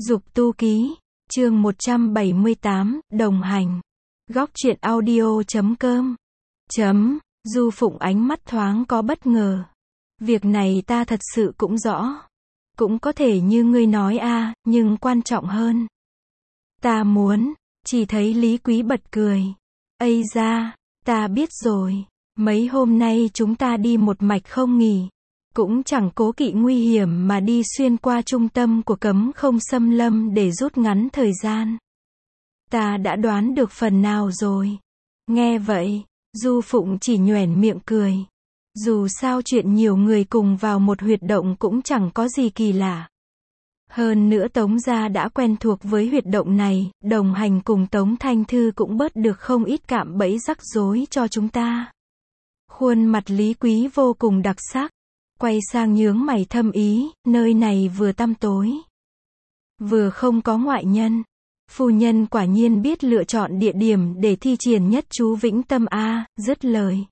Dục tu ký, chương 178, đồng hành. Góc truyện audio.com. Du Phụng ánh mắt thoáng có bất ngờ. Việc này ta thật sự cũng rõ. Cũng có thể như ngươi nói nhưng quan trọng hơn. Ta muốn, chỉ thấy Lý Quý bật cười. Ây da, ta biết rồi. Mấy hôm nay chúng ta đi một mạch không nghỉ. Cũng chẳng cố kỵ nguy hiểm mà đi xuyên qua trung tâm của cấm không xâm lâm để rút ngắn thời gian. Ta đã đoán được phần nào rồi. Nghe vậy, Du Phụng chỉ nhoẻn miệng cười. Dù sao chuyện nhiều người cùng vào một huyệt động cũng chẳng có gì kỳ lạ. Hơn nữa Tống gia đã quen thuộc với huyệt động này, đồng hành cùng Tống Thanh Thư cũng bớt được không ít cạm bẫy rắc rối cho chúng ta. Khuôn mặt Lý Quý vô cùng đặc sắc. Quay sang nhướng mày thâm ý, nơi này vừa tăm tối, vừa không có ngoại nhân. Phu nhân quả nhiên biết lựa chọn địa điểm để thi triển nhất chú vĩnh tâm dứt lời.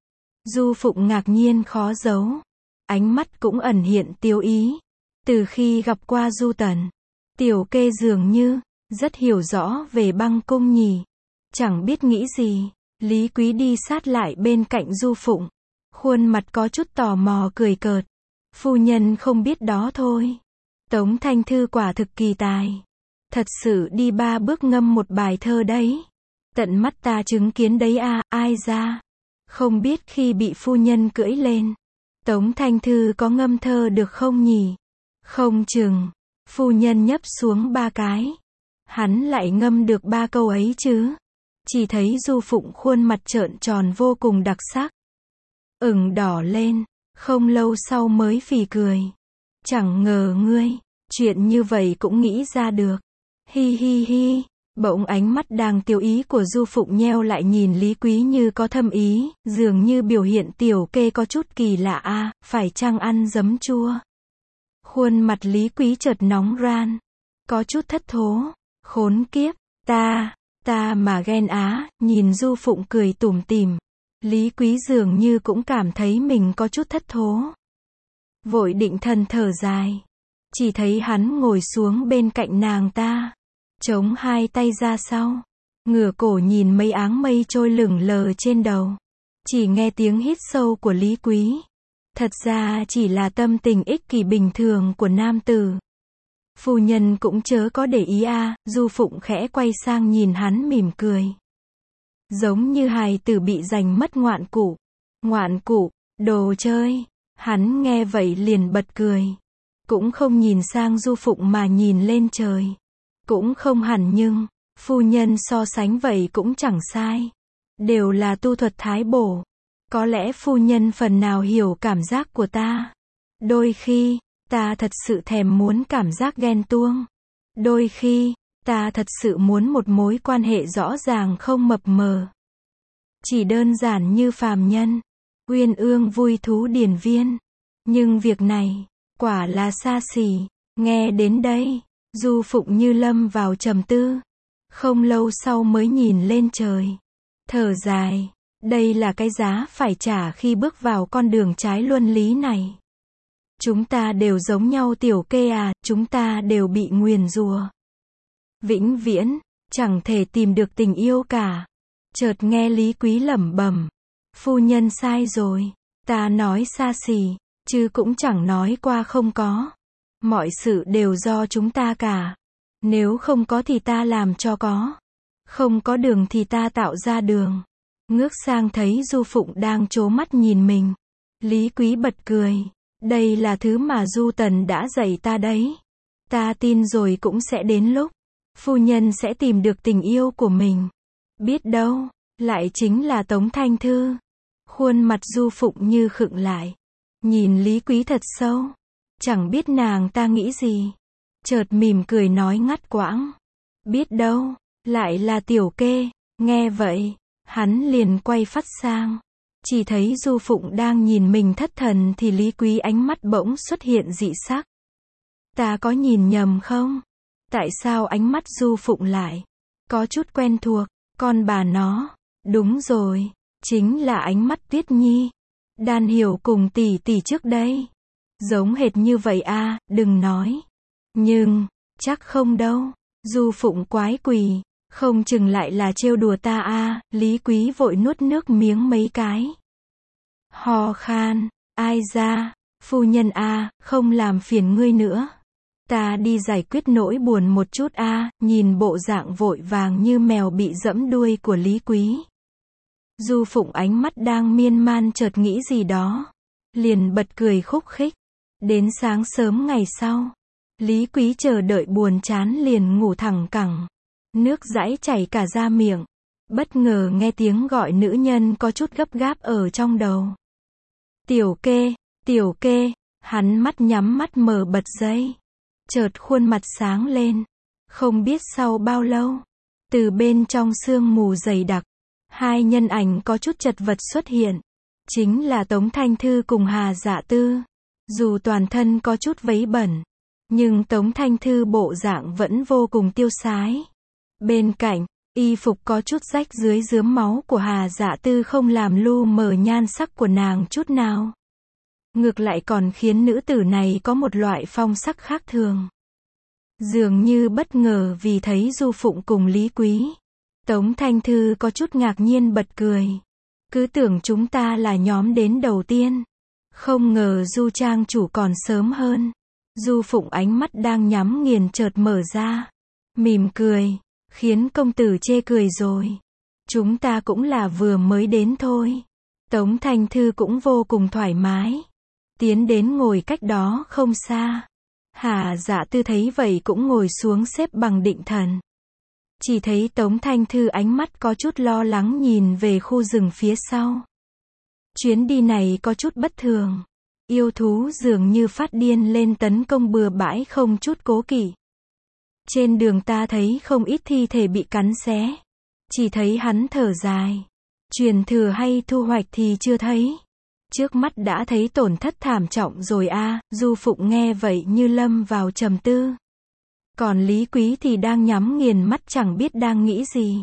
Du Phụng ngạc nhiên khó giấu. Ánh mắt cũng ẩn hiện tiêu ý. Từ khi gặp qua Du Tần, Tiểu Kê dường như rất hiểu rõ về băng cung nhỉ. Chẳng biết nghĩ gì, Lý Quý đi sát lại bên cạnh Du Phụng. Khuôn mặt có chút tò mò cười cợt. Phu nhân không biết đó thôi. Tống Thanh Thư quả thực kỳ tài. Thật sự đi 3 bước ngâm một bài thơ đấy. Tận mắt ta chứng kiến đấy ai ra. Không biết khi bị phu nhân cưỡi lên, Tống Thanh Thư có ngâm thơ được không nhỉ? Không chừng, phu nhân nhấp xuống 3 cái. Hắn lại ngâm được 3 câu ấy chứ. Chỉ thấy Du Phụng khuôn mặt trợn tròn vô cùng đặc sắc. Ửng đỏ lên, không lâu sau mới phì cười. Chẳng ngờ ngươi, chuyện như vậy cũng nghĩ ra được. Hi hi hi, bỗng ánh mắt đang tiêu ý của Du Phụng nheo lại nhìn Lý Quý như có thâm ý, dường như biểu hiện Tiểu Kê có chút kỳ lạ phải chăng ăn giấm chua. Khuôn mặt Lý Quý chợt nóng ran, có chút thất thố, khốn kiếp, ta mà ghen nhìn Du Phụng cười tủm tỉm. Lý Quý dường như cũng cảm thấy mình có chút thất thố. Vội định thần thở dài. Chỉ thấy hắn ngồi xuống bên cạnh nàng ta. Chống 2 tay ra sau. Ngửa cổ nhìn mấy áng mây trôi lửng lờ trên đầu. Chỉ nghe tiếng hít sâu của Lý Quý. Thật ra chỉ là tâm tình ích kỷ bình thường của nam tử. Phu nhân cũng chớ có để ý Du Phụng khẽ quay sang nhìn hắn mỉm cười. Giống như hài tử bị giành mất ngoạn cụ. Ngoạn cụ, đồ chơi. Hắn nghe vậy liền bật cười. Cũng không nhìn sang Du Phụng mà nhìn lên trời. Cũng không hẳn nhưng, phu nhân so sánh vậy cũng chẳng sai. Đều là tu thuật thái bổ. Có lẽ phu nhân phần nào hiểu cảm giác của ta. Đôi khi, ta thật sự thèm muốn cảm giác ghen tuông. Đôi khi, ta thật sự muốn một mối quan hệ rõ ràng không mập mờ. Chỉ đơn giản như phàm nhân. Uyên ương vui thú điển viên. Nhưng việc này, quả là xa xỉ. Nghe đến đây, Du Phụng như lâm vào trầm tư. Không lâu sau mới nhìn lên trời. Thở dài. Đây là cái giá phải trả khi bước vào con đường trái luân lý này. Chúng ta đều giống nhau Tiểu Kê chúng ta đều bị nguyền rủa. Vĩnh viễn, chẳng thể tìm được tình yêu cả. Chợt nghe Lý Quý lẩm bẩm. Phu nhân sai rồi. Ta nói xa xỉ, chứ cũng chẳng nói qua không có. Mọi sự đều do chúng ta cả. Nếu không có thì ta làm cho có. Không có đường thì ta tạo ra đường. Ngước sang thấy Du Phụng đang trố mắt nhìn mình. Lý Quý bật cười. Đây là thứ mà Du Tần đã dạy ta đấy. Ta tin rồi cũng sẽ đến lúc phu nhân sẽ tìm được tình yêu của mình. Biết đâu, lại chính là Tống Thanh Thư. Khuôn mặt Du Phụng như khựng lại. Nhìn Lý Quý thật sâu. Chẳng biết nàng ta nghĩ gì. Chợt mỉm cười nói ngắt quãng. Biết đâu, lại là Tiểu Kê. Nghe vậy, hắn liền quay phắt sang. Chỉ thấy Du Phụng đang nhìn mình thất thần thì Lý Quý ánh mắt bỗng xuất hiện dị sắc. Ta có nhìn nhầm không? Tại sao ánh mắt Du Phụng lại có chút quen thuộc? Con bà nó. Đúng rồi, chính là ánh mắt Tuyết Nhi. Đan Hiểu cùng tỷ tỷ trước đây. Giống hệt như vậy đừng nói. Nhưng, Chắc không đâu. Du Phụng quái quỷ. Không chừng lại là trêu đùa ta a. Lý Quý vội nuốt nước miếng mấy cái. Ho khan. Ai ra. Phu nhân a, không làm phiền ngươi nữa. Ta đi giải quyết nỗi buồn một chút a. Nhìn bộ dạng vội vàng như mèo bị giẫm đuôi của Lý Quý. Du Phụng ánh mắt đang miên man chợt nghĩ gì đó. Liền bật cười khúc khích. Đến sáng sớm ngày sau. Lý Quý chờ đợi buồn chán liền ngủ thẳng cẳng. Nước dãi chảy cả ra miệng. Bất ngờ nghe tiếng gọi nữ nhân có chút gấp gáp ở trong đầu. Tiểu Kê, Tiểu Kê. Hắn mắt nhắm mắt mở bật dậy. Chợt khuôn mặt sáng lên. Không biết sau bao lâu. Từ bên trong sương mù dày đặc. Hai nhân ảnh có chút chật vật xuất hiện. Chính là Tống Thanh Thư cùng Hà Dạ Tư. Dù toàn thân có chút vấy bẩn. Nhưng Tống Thanh Thư bộ dạng vẫn vô cùng tiêu sái. Bên cạnh, y phục có chút rách dưới rướm máu của Hà Dạ Tư không làm lu mờ nhan sắc của nàng chút nào. Ngược lại còn khiến nữ tử này có một loại phong sắc khác thường. Dường như bất ngờ vì thấy Du Phụng cùng Lý Quý. Tống Thanh Thư có chút ngạc nhiên bật cười. Cứ tưởng chúng ta là nhóm đến đầu tiên. Không ngờ Du trang chủ còn sớm hơn. Du Phụng ánh mắt đang nhắm nghiền chợt mở ra. Mỉm cười. Khiến công tử chê cười rồi. Chúng ta cũng là vừa mới đến thôi. Tống Thanh Thư cũng vô cùng thoải mái. Tiến đến ngồi cách đó không xa. Hà Dạ Tư thấy vậy cũng ngồi xuống xếp bằng định thần. Chỉ thấy Tống Thanh Thư ánh mắt có chút lo lắng nhìn về khu rừng phía sau. Chuyến đi này có chút bất thường. Yêu thú dường như phát điên lên tấn công bừa bãi không chút cố kỵ. Trên đường ta thấy không ít thi thể bị cắn xé. Chỉ thấy hắn thở dài. Truyền thừa hay thu hoạch thì chưa thấy. Trước mắt đã thấy tổn thất thảm trọng rồi a. Du Phụng nghe vậy như lâm vào trầm tư. Còn Lý Quý thì đang nhắm nghiền mắt chẳng biết đang nghĩ gì.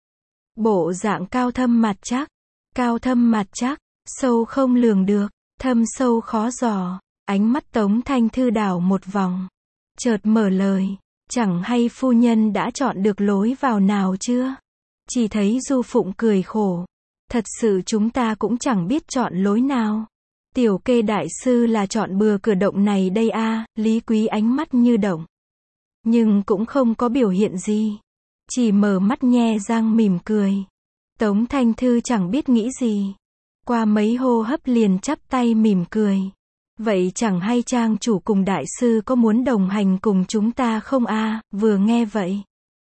Bộ dạng cao thâm mặt chắc. Cao thâm mặt chắc, sâu không lường được, thâm sâu khó dò. Ánh mắt Tống Thanh Thư đảo một vòng. Chợt mở lời. Chẳng hay phu nhân đã chọn được lối vào nào chưa? Chỉ thấy Du Phụng cười khổ. Thật sự chúng ta cũng chẳng biết chọn lối nào. Tiểu Kê đại sư là chọn bừa cửa động này đây a. Lý Quý ánh mắt như động. Nhưng cũng không có biểu hiện gì. Chỉ mở mắt nhe răng mỉm cười. Tống Thanh Thư chẳng biết nghĩ gì. Qua mấy hô hấp liền chắp tay mỉm cười. Vậy chẳng hay trang chủ cùng đại sư có muốn đồng hành cùng chúng ta không a? Vừa nghe vậy.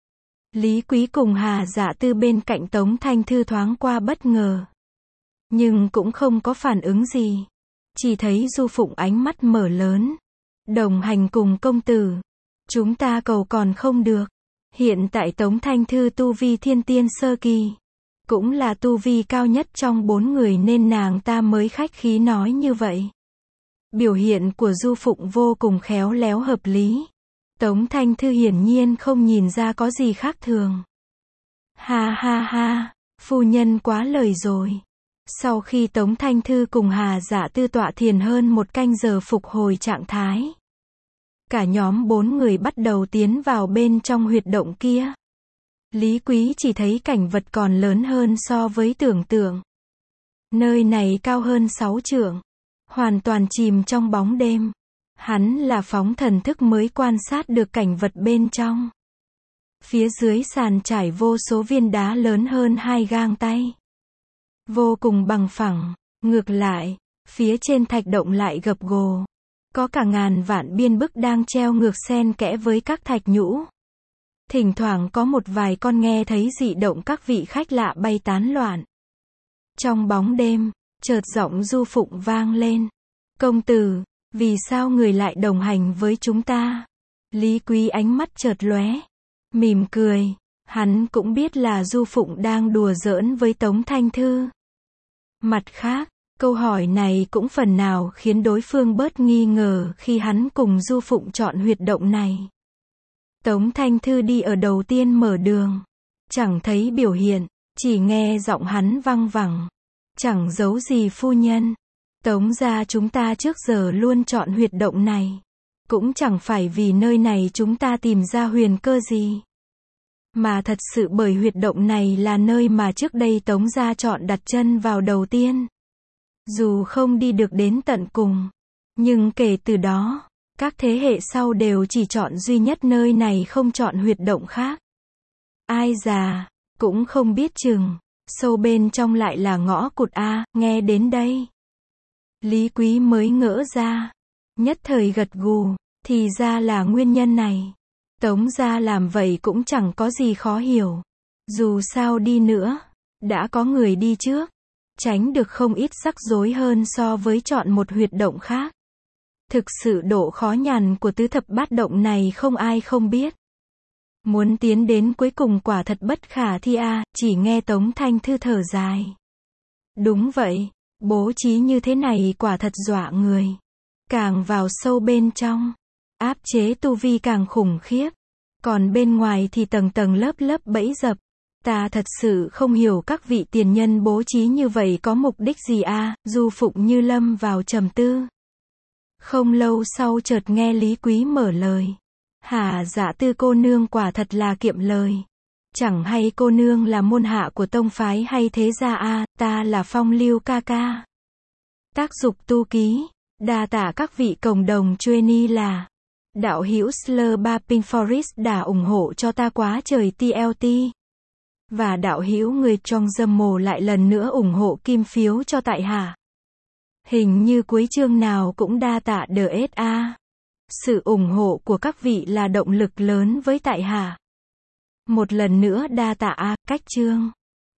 Lý Quý cùng Hà Dạ Tư bên cạnh Tống Thanh Thư thoáng qua bất ngờ. Nhưng cũng không có phản ứng gì. Chỉ thấy Du Phụng ánh mắt mở lớn. Đồng hành cùng công tử. Chúng ta cầu còn không được. Hiện tại Tống Thanh Thư tu vi thiên tiên sơ kỳ. Cũng là tu vi cao nhất trong 4 người nên nàng ta mới khách khí nói như vậy. Biểu hiện của Du Phụng vô cùng khéo léo hợp lý. Tống Thanh Thư hiển nhiên không nhìn ra có gì khác thường. Ha ha ha, phu nhân quá lời rồi. Sau khi Tống Thanh Thư cùng Hà Dạ Tư tọa thiền hơn 1 canh giờ phục hồi trạng thái. Cả nhóm 4 người bắt đầu tiến vào bên trong huyệt động kia. Lý Quý chỉ thấy cảnh vật còn lớn hơn so với tưởng tượng. Nơi này cao hơn 6 trượng. Hoàn toàn chìm trong bóng đêm. Hắn là phóng thần thức mới quan sát được cảnh vật bên trong. Phía dưới sàn trải vô số viên đá lớn hơn 2 gang tay. Vô cùng bằng phẳng. Ngược lại, phía trên thạch động lại gập ghềnh. Có cả ngàn vạn biên bức đang treo ngược xen kẽ với các thạch nhũ. Thỉnh thoảng có một vài con nghe thấy dị động các vị khách lạ bay tán loạn. Trong bóng đêm, chợt giọng Du Phụng vang lên. Công tử, vì sao người lại đồng hành với chúng ta? Lý Quý ánh mắt chợt lóe. Mỉm cười. Hắn cũng biết là Du Phụng đang đùa giỡn với Tống Thanh Thư. Mặt khác, câu hỏi này cũng phần nào khiến đối phương bớt nghi ngờ khi hắn cùng Du Phụng chọn huyệt động này. Tống Thanh Thư đi ở đầu tiên mở đường. Chẳng thấy biểu hiện, chỉ nghe giọng hắn văng vẳng. Chẳng giấu gì phu nhân. Tống gia chúng ta trước giờ luôn chọn huyệt động này. Cũng chẳng phải vì nơi này chúng ta tìm ra huyền cơ gì. Mà thật sự bởi huyệt động này là nơi mà trước đây Tống gia chọn đặt chân vào đầu tiên. Dù không đi được đến tận cùng, nhưng kể từ đó, các thế hệ sau đều chỉ chọn duy nhất nơi này không chọn huyệt động khác. Ai già, cũng không biết chừng, sâu bên trong lại là ngõ cụt a, nghe đến đây. Lý Quý mới ngỡ ra, nhất thời gật gù, thì ra là nguyên nhân này. Tống gia làm vậy cũng chẳng có gì khó hiểu. Dù sao đi nữa, đã có người đi trước, tránh được không ít rắc rối hơn so với chọn một huyệt động khác. Thực sự độ khó nhằn của tứ thập bát động này không ai không biết. Muốn tiến đến cuối cùng quả thật bất khả thi a, chỉ nghe Tống Thanh Thư thở dài. Đúng vậy, bố trí như thế này quả thật dọa người. Càng vào sâu bên trong, áp chế tu vi càng khủng khiếp. Còn bên ngoài thì tầng tầng lớp lớp bẫy dập. Ta thật sự không hiểu các vị tiền nhân bố trí như vậy có mục đích gì a, Du Phụng Như lâm vào trầm tư. Không lâu sau chợt nghe Lý Quý mở lời. Hả, dạ Tư cô nương quả thật là kiệm lời. Chẳng hay cô nương là môn hạ của tông phái hay thế gia a, ta là Phong Lưu ca ca. Tác dục tu ký, đa tạ các vị cộng đồng trainee là. Đạo hữu Slur Baping Forest đã ủng hộ cho ta quá trời TLT. Và đạo hữu người trong dâm mồ lại lần nữa ủng hộ kim phiếu cho tại hạ. Hình như cuối chương nào cũng đa tạ DSA. Sự ủng hộ của các vị là động lực lớn với tại hạ. Một lần nữa đa tạ a, cách chương.